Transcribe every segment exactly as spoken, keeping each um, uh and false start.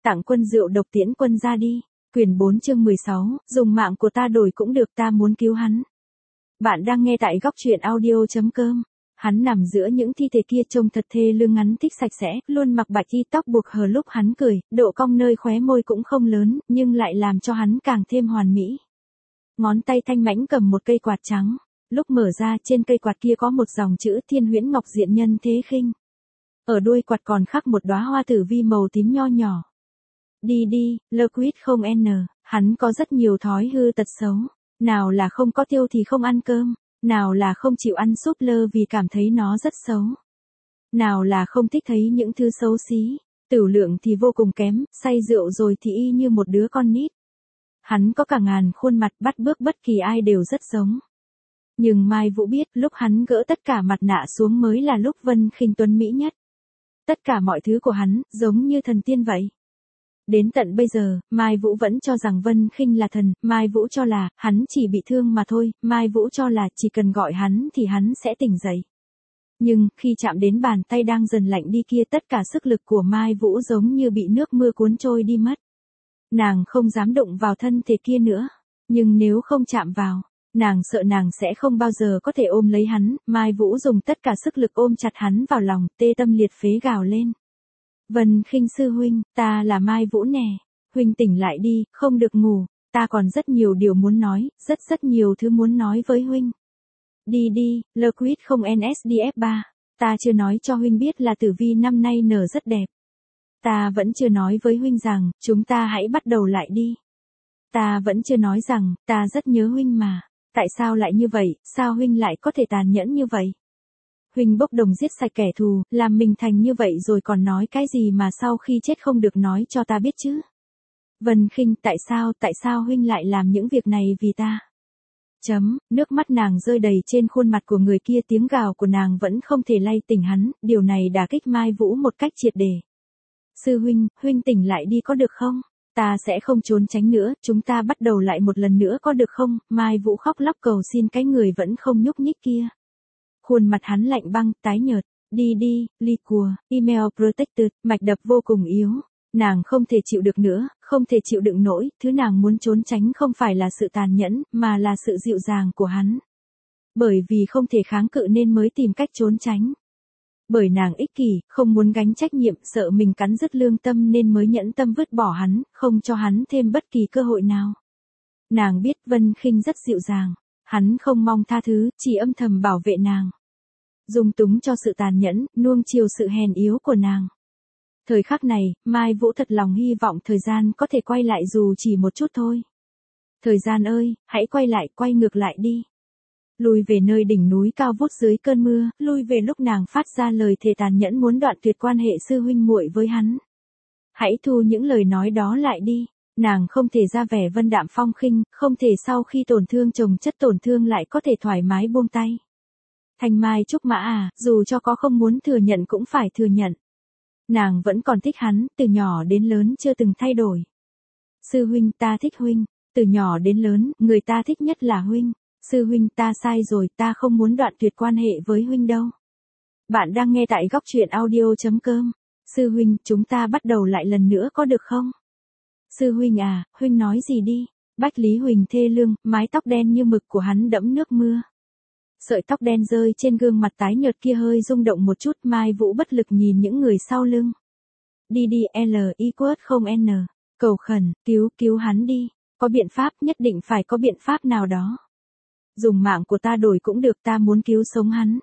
Tặng quân rượu độc tiễn quân ra đi. Quyển bốn chương mười sáu, dùng mạng của ta đổi cũng được, ta muốn cứu hắn. Bạn đang nghe tại góc truyện audio chấm com. Hắn nằm giữa những thi thể kia trông thật thê lương, ngắn thích sạch sẽ, luôn mặc bạch y tóc buộc hờ, lúc hắn cười, độ cong nơi khóe môi cũng không lớn, nhưng lại làm cho hắn càng thêm hoàn mỹ. Ngón tay thanh mãnh cầm một cây quạt trắng, lúc mở ra trên cây quạt kia có một dòng chữ Thiên Huyễn Ngọc Diện Nhân Thế Khinh. Ở đuôi quạt còn khắc một đóa hoa tử vi màu tím nho nhỏ. Đi đi, Liquid không n, hắn có rất nhiều thói hư tật xấu. Nào là không có tiêu thì không ăn cơm, nào là không chịu ăn súp lơ vì cảm thấy nó rất xấu. Nào là không thích thấy những thứ xấu xí, tửu lượng thì vô cùng kém, say rượu rồi thì y như một đứa con nít. Hắn có cả ngàn khuôn mặt, bắt bước bất kỳ ai đều rất giống. Nhưng Mai Vũ biết, lúc hắn gỡ tất cả mặt nạ xuống mới là lúc Vân Khinh tuấn mỹ nhất. Tất cả mọi thứ của hắn, giống như thần tiên vậy. Đến tận bây giờ, Mai Vũ vẫn cho rằng Vân Khinh là thần, Mai Vũ cho là, hắn chỉ bị thương mà thôi, Mai Vũ cho là chỉ cần gọi hắn thì hắn sẽ tỉnh dậy. Nhưng, khi chạm đến bàn tay đang dần lạnh đi kia, tất cả sức lực của Mai Vũ giống như bị nước mưa cuốn trôi đi mất. Nàng không dám đụng vào thân thể kia nữa, nhưng nếu không chạm vào, nàng sợ nàng sẽ không bao giờ có thể ôm lấy hắn. Mai Vũ dùng tất cả sức lực ôm chặt hắn vào lòng, tê tâm liệt phế gào lên. Vân Khinh sư huynh, ta là Mai Vũ nè, huynh tỉnh lại đi, không được ngủ, ta còn rất nhiều điều muốn nói, rất rất nhiều thứ muốn nói với huynh. Đi đi, Liquid không en ét đê ép ba, ta chưa nói cho huynh biết là tử vi năm nay nở rất đẹp. Ta vẫn chưa nói với huynh rằng, chúng ta hãy bắt đầu lại đi. Ta vẫn chưa nói rằng, ta rất nhớ huynh mà, tại sao lại như vậy, sao huynh lại có thể tàn nhẫn như vậy? Huynh bốc đồng giết sạch kẻ thù, làm mình thành như vậy rồi còn nói cái gì mà sau khi chết không được nói cho ta biết chứ? Vân Khinh, tại sao, tại sao huynh lại làm những việc này vì ta? Chấm, nước mắt nàng rơi đầy trên khuôn mặt của người kia, tiếng gào của nàng vẫn không thể lay tỉnh hắn, điều này đả kích Mai Vũ một cách triệt để. Sư huynh, huynh tỉnh lại đi có được không? Ta sẽ không trốn tránh nữa, chúng ta bắt đầu lại một lần nữa có được không? Mai Vũ khóc lóc cầu xin cái người vẫn không nhúc nhích kia. Khuôn mặt hắn lạnh băng, tái nhợt. Đi đi, Liquid, email protected, mạch đập vô cùng yếu. Nàng không thể chịu được nữa, không thể chịu đựng nổi, thứ nàng muốn trốn tránh không phải là sự tàn nhẫn, mà là sự dịu dàng của hắn. Bởi vì không thể kháng cự nên mới tìm cách trốn tránh. Bởi nàng ích kỷ, không muốn gánh trách nhiệm, sợ mình cắn rứt lương tâm nên mới nhẫn tâm vứt bỏ hắn, không cho hắn thêm bất kỳ cơ hội nào. Nàng biết Vân Khinh rất dịu dàng. Hắn không mong tha thứ, chỉ âm thầm bảo vệ nàng. Dung túng cho sự tàn nhẫn, nuông chiều sự hèn yếu của nàng. Thời khắc này, Mai Vũ thật lòng hy vọng thời gian có thể quay lại dù chỉ một chút thôi. Thời gian ơi, hãy quay lại, quay ngược lại đi. Lùi về nơi đỉnh núi cao vút dưới cơn mưa, lui về lúc nàng phát ra lời thề tàn nhẫn muốn đoạn tuyệt quan hệ sư huynh muội với hắn. Hãy thu những lời nói đó lại đi. Nàng không thể ra vẻ vân đạm phong khinh, không thể sau khi tổn thương chồng chất tổn thương lại có thể thoải mái buông tay. Thanh Mai Trúc Mã à, dù cho có không muốn thừa nhận cũng phải thừa nhận. Nàng vẫn còn thích hắn, từ nhỏ đến lớn chưa từng thay đổi. Sư huynh, ta thích huynh, từ nhỏ đến lớn, người ta thích nhất là huynh. Sư huynh, ta sai rồi, ta không muốn đoạn tuyệt quan hệ với huynh đâu. Bạn đang nghe tại góc truyện audio chấm com. Sư huynh, chúng ta bắt đầu lại lần nữa có được không? Sư huynh à, huynh nói gì đi? Bách Lý Huỳnh thê lương, mái tóc đen như mực của hắn đẫm nước mưa. Sợi tóc đen rơi trên gương mặt tái nhợt kia hơi rung động một chút, Mai Vũ bất lực nhìn những người sau lưng. Đi đi, L I Q không N, cầu khẩn, cứu, cứu hắn đi, có biện pháp, nhất định phải có biện pháp nào đó. Dùng mạng của ta đổi cũng được, ta muốn cứu sống hắn.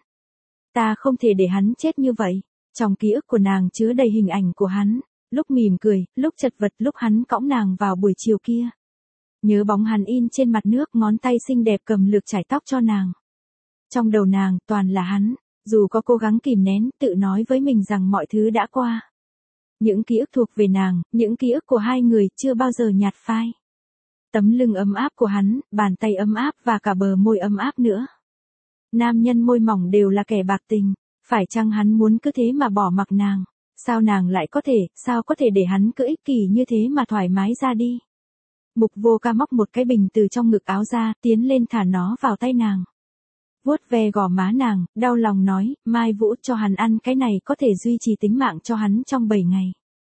Ta không thể để hắn chết như vậy. Trong ký ức của nàng chứa đầy hình ảnh của hắn. Lúc mỉm cười, lúc chật vật, lúc hắn cõng nàng vào buổi chiều kia. Nhớ bóng hắn in trên mặt nước, ngón tay xinh đẹp cầm lược chải tóc cho nàng. Trong đầu nàng, toàn là hắn, dù có cố gắng kìm nén, tự nói với mình rằng mọi thứ đã qua. Những ký ức thuộc về nàng, những ký ức của hai người chưa bao giờ nhạt phai. Tấm lưng ấm áp của hắn, bàn tay ấm áp và cả bờ môi ấm áp nữa. Nam nhân môi mỏng đều là kẻ bạc tình, phải chăng hắn muốn cứ thế mà bỏ mặc nàng? Sao nàng lại có thể, sao có thể để hắn cứ ích kỷ như thế mà thoải mái ra đi? Mục Vô Ca móc một cái bình từ trong ngực áo ra, tiến lên thả nó vào tay nàng. Vuốt ve gò má nàng, đau lòng nói, Mai Vũ, cho hắn ăn cái này có thể duy trì tính mạng cho hắn trong bảy ngày.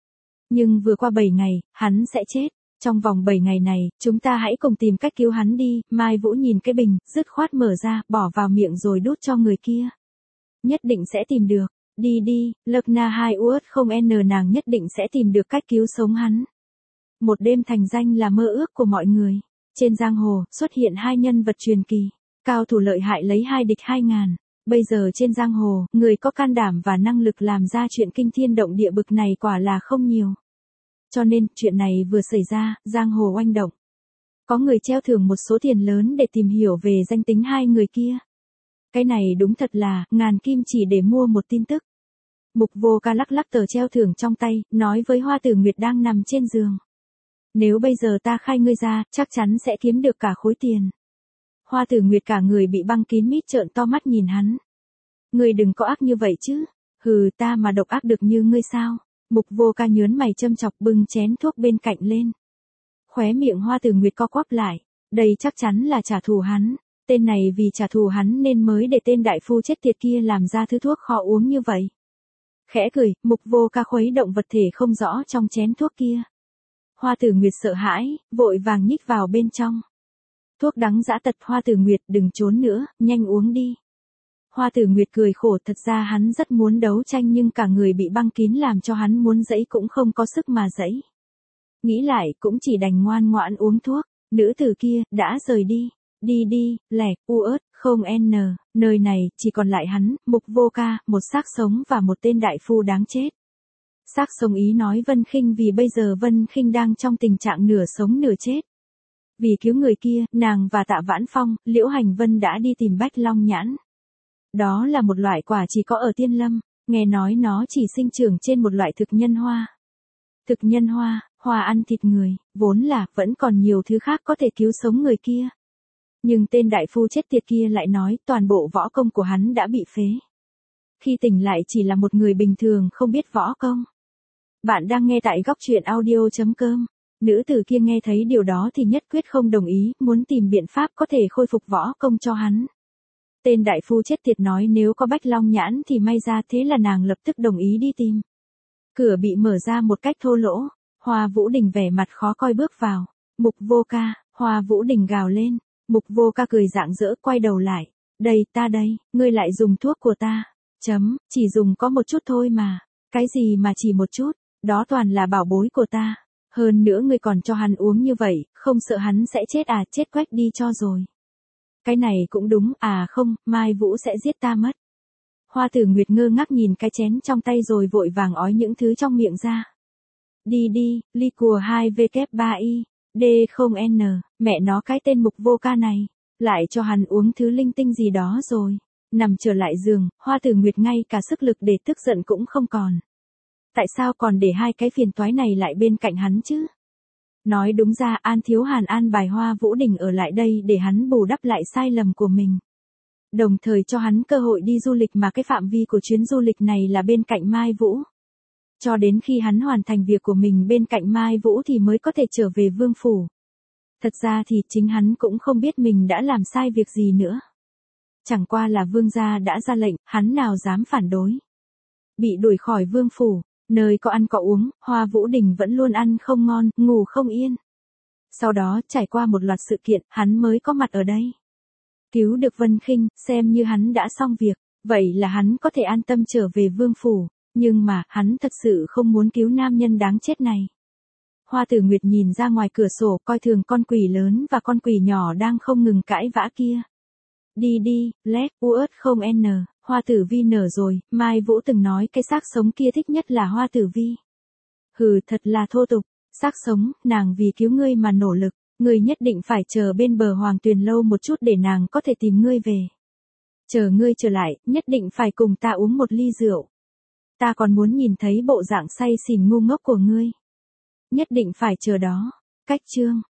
Nhưng vừa qua bảy ngày, hắn sẽ chết. Trong vòng bảy ngày này, chúng ta hãy cùng tìm cách cứu hắn đi. Mai Vũ nhìn cái bình, dứt khoát mở ra, bỏ vào miệng rồi đút cho người kia. Nhất định sẽ tìm được. Đi đi, Lộc Na hai uất không n nàng nhất định sẽ tìm được cách cứu sống hắn. Một đêm thành danh là mơ ước của mọi người. Trên giang hồ, xuất hiện hai nhân vật truyền kỳ. Cao thủ lợi hại lấy hai địch hai ngàn. Bây giờ trên giang hồ, người có can đảm và năng lực làm ra chuyện kinh thiên động địa bực này quả là không nhiều. Cho nên, chuyện này vừa xảy ra, giang hồ oanh động. Có người treo thưởng một số tiền lớn để tìm hiểu về danh tính hai người kia. Cái này đúng thật là, ngàn kim chỉ để mua một tin tức. Mục Vô Ca lắc lắc tờ treo thưởng trong tay, nói với Hoa Tử Nguyệt đang nằm trên giường. Nếu bây giờ ta khai ngươi ra, chắc chắn sẽ kiếm được cả khối tiền. Hoa Tử Nguyệt cả người bị băng kín mít trợn to mắt nhìn hắn. Ngươi đừng có ác như vậy chứ. Hừ, ta mà độc ác được như ngươi sao? Mục Vô Ca nhớn mày châm chọc bưng chén thuốc bên cạnh lên. Khóe miệng Hoa Tử Nguyệt co quắp lại. Đây chắc chắn là trả thù hắn. Tên này vì trả thù hắn nên mới để tên đại phu chết tiệt kia làm ra thứ thuốc khó uống như vậy. Khẽ cười, Mục Vô Ca khuấy động vật thể không rõ trong chén thuốc kia. Hoa Tử Nguyệt sợ hãi, vội vàng nhích vào bên trong. Thuốc đắng dã tật. Hoa Tử Nguyệt đừng trốn nữa, nhanh uống đi. Hoa Tử Nguyệt cười khổ, thật ra hắn rất muốn đấu tranh nhưng cả người bị băng kín làm cho hắn muốn giãy cũng không có sức mà giãy. Nghĩ lại cũng chỉ đành ngoan ngoãn uống thuốc. Nữ tử kia, đã rời đi. Đi đi, lẻ, u ớt, không n, nơi này, chỉ còn lại hắn, Mục Vô Ca, một xác sống và một tên đại phu đáng chết. Xác sống ý nói Vân Khinh vì bây giờ Vân Khinh đang trong tình trạng nửa sống nửa chết. Vì cứu người kia, nàng và Tạ Vãn Phong, Liễu Hành Vân đã đi tìm Bách Long Nhãn. Đó là một loại quả chỉ có ở Tiên Lâm, nghe nói nó chỉ sinh trưởng trên một loại thực nhân hoa. Thực nhân hoa, hoa ăn thịt người, vốn là, vẫn còn nhiều thứ khác có thể cứu sống người kia. Nhưng tên đại phu chết tiệt kia lại nói toàn bộ võ công của hắn đã bị phế. Khi tỉnh lại chỉ là một người bình thường không biết võ công. Bạn đang nghe tại góc truyện audio chấm com. Nữ tử kia nghe thấy điều đó thì nhất quyết không đồng ý, muốn tìm biện pháp có thể khôi phục võ công cho hắn. Tên đại phu chết tiệt nói nếu có Bách Long Nhãn thì may ra, thế là nàng lập tức đồng ý đi tìm. Cửa bị mở ra một cách thô lỗ, Hoa Vũ Đình vẻ mặt khó coi bước vào. Mục Vô Ca, Hoa Vũ Đình gào lên. Mục Vô Ca cười rạng rỡ quay đầu lại. Đây, ta đây, ngươi lại dùng thuốc của ta. Chấm, chỉ dùng có một chút thôi mà. Cái gì mà chỉ một chút, đó toàn là bảo bối của ta. Hơn nữa ngươi còn cho hắn uống như vậy, không sợ hắn sẽ chết à, chết quách đi cho rồi. Cái này cũng đúng, à không, Mai Vũ sẽ giết ta mất. Hoa Tử Nguyệt ngơ ngác nhìn cái chén trong tay rồi vội vàng ói những thứ trong miệng ra. Đi đi, ly cùa hai W ba I, D không N, mẹ nó cái tên Mục Vô Ca này, lại cho hắn uống thứ linh tinh gì đó rồi. Nằm trở lại giường, Hoa Tử Nguyệt ngay cả sức lực để tức giận cũng không còn. Tại sao còn để hai cái phiền toái này lại bên cạnh hắn chứ? Nói đúng ra An Thiếu Hàn an bài Hoa Vũ Đình ở lại đây để hắn bù đắp lại sai lầm của mình. Đồng thời cho hắn cơ hội đi du lịch mà cái phạm vi của chuyến du lịch này là bên cạnh Mai Vũ. Cho đến khi hắn hoàn thành việc của mình bên cạnh Mai Vũ thì mới có thể trở về vương phủ. Thật ra thì chính hắn cũng không biết mình đã làm sai việc gì nữa. Chẳng qua là vương gia đã ra lệnh, hắn nào dám phản đối. Bị đuổi khỏi vương phủ, nơi có ăn có uống, Hoa Vũ Đình vẫn luôn ăn không ngon, ngủ không yên. Sau đó trải qua một loạt sự kiện, hắn mới có mặt ở đây. Cứu được Vân Khinh, xem như hắn đã xong việc, vậy là hắn có thể an tâm trở về vương phủ. Nhưng mà, hắn thật sự không muốn cứu nam nhân đáng chết này. Hoa Tử Nguyệt nhìn ra ngoài cửa sổ coi thường con quỷ lớn và con quỷ nhỏ đang không ngừng cãi vã kia. Đi đi, lét, u ớt không n, Hoa Tử Vi nở rồi, Mai Vũ từng nói cái xác sống kia thích nhất là Hoa Tử Vi. Hừ, thật là thô tục, xác sống, nàng vì cứu ngươi mà nỗ lực, ngươi nhất định phải chờ bên bờ Hoàng Tuyền lâu một chút để nàng có thể tìm ngươi về. Chờ ngươi trở lại, nhất định phải cùng ta uống một ly rượu. Ta còn muốn nhìn thấy bộ dạng say xỉn ngu ngốc của ngươi. Nhất định phải chờ đó. Cách chương